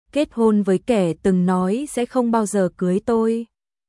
kết hôn với kẻ từng nói sẽ không bao giờ cưới tôi.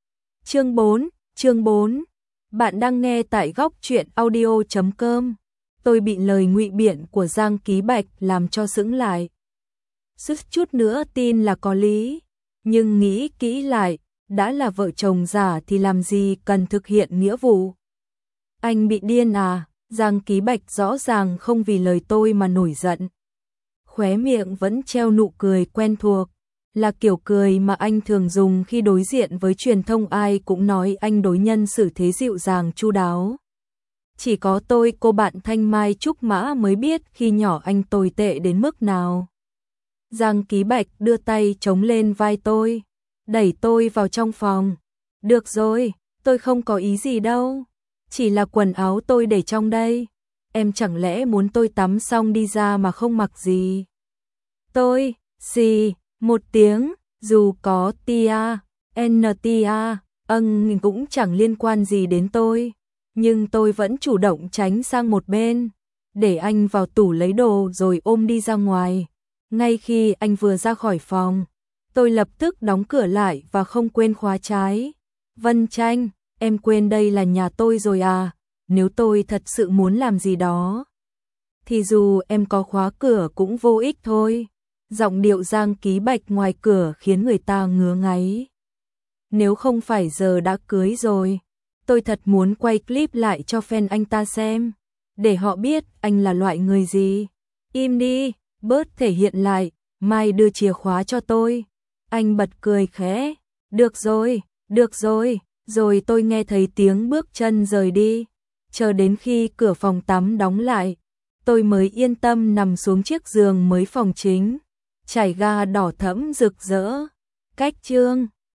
Chương 4. Bạn đang nghe tại góc truyện audio.com. Tôi bị lời ngụy biện của Giang Ký Bạch làm cho sững lại. Suýt chút nữa tin là có lý, nhưng nghĩ kỹ lại, đã là vợ chồng giả thì làm gì cần thực hiện nghĩa vụ. Anh bị điên à? Giang Ký Bạch rõ ràng không vì lời tôi mà nổi giận. Khóe miệng vẫn treo nụ cười quen thuộc, là kiểu cười mà anh thường dùng khi đối diện với truyền thông, ai cũng nói anh đối nhân xử thế dịu dàng chu đáo. Chỉ có tôi, cô bạn Thanh Mai Trúc Mã mới biết khi nhỏ anh tồi tệ đến mức nào. Giang Ký Bạch đưa tay chống lên vai tôi, đẩy tôi vào trong phòng. Được rồi, tôi không có ý gì đâu, chỉ là quần áo tôi để trong đây. Em chẳng lẽ muốn tôi tắm xong đi ra mà không mặc gì? Tôi, xì, một tiếng, dù có tia, NTA, cũng chẳng liên quan gì đến tôi. Nhưng tôi vẫn chủ động tránh sang một bên, để anh vào tủ lấy đồ rồi ôm đi ra ngoài. Ngay khi anh vừa ra khỏi phòng, tôi lập tức đóng cửa lại và không quên khóa trái. Vân Tranh, em quên đây là nhà tôi rồi à? Nếu tôi thật sự muốn làm gì đó, thì dù em có khóa cửa cũng vô ích thôi. Giọng điệu Giang Ký Bạch ngoài cửa khiến người ta ngứa ngáy. Nếu không phải giờ đã cưới rồi, tôi thật muốn quay clip lại cho fan anh ta xem, để họ biết anh là loại người gì. Im đi, bớt thể hiện lại, mai đưa chìa khóa cho tôi. Anh bật cười khẽ. Được rồi. Rồi tôi nghe thấy tiếng bước chân rời đi. Chờ đến khi cửa phòng tắm đóng lại, tôi mới yên tâm nằm xuống chiếc giường mới phòng chính, trải ga đỏ thẫm rực rỡ. Cách chương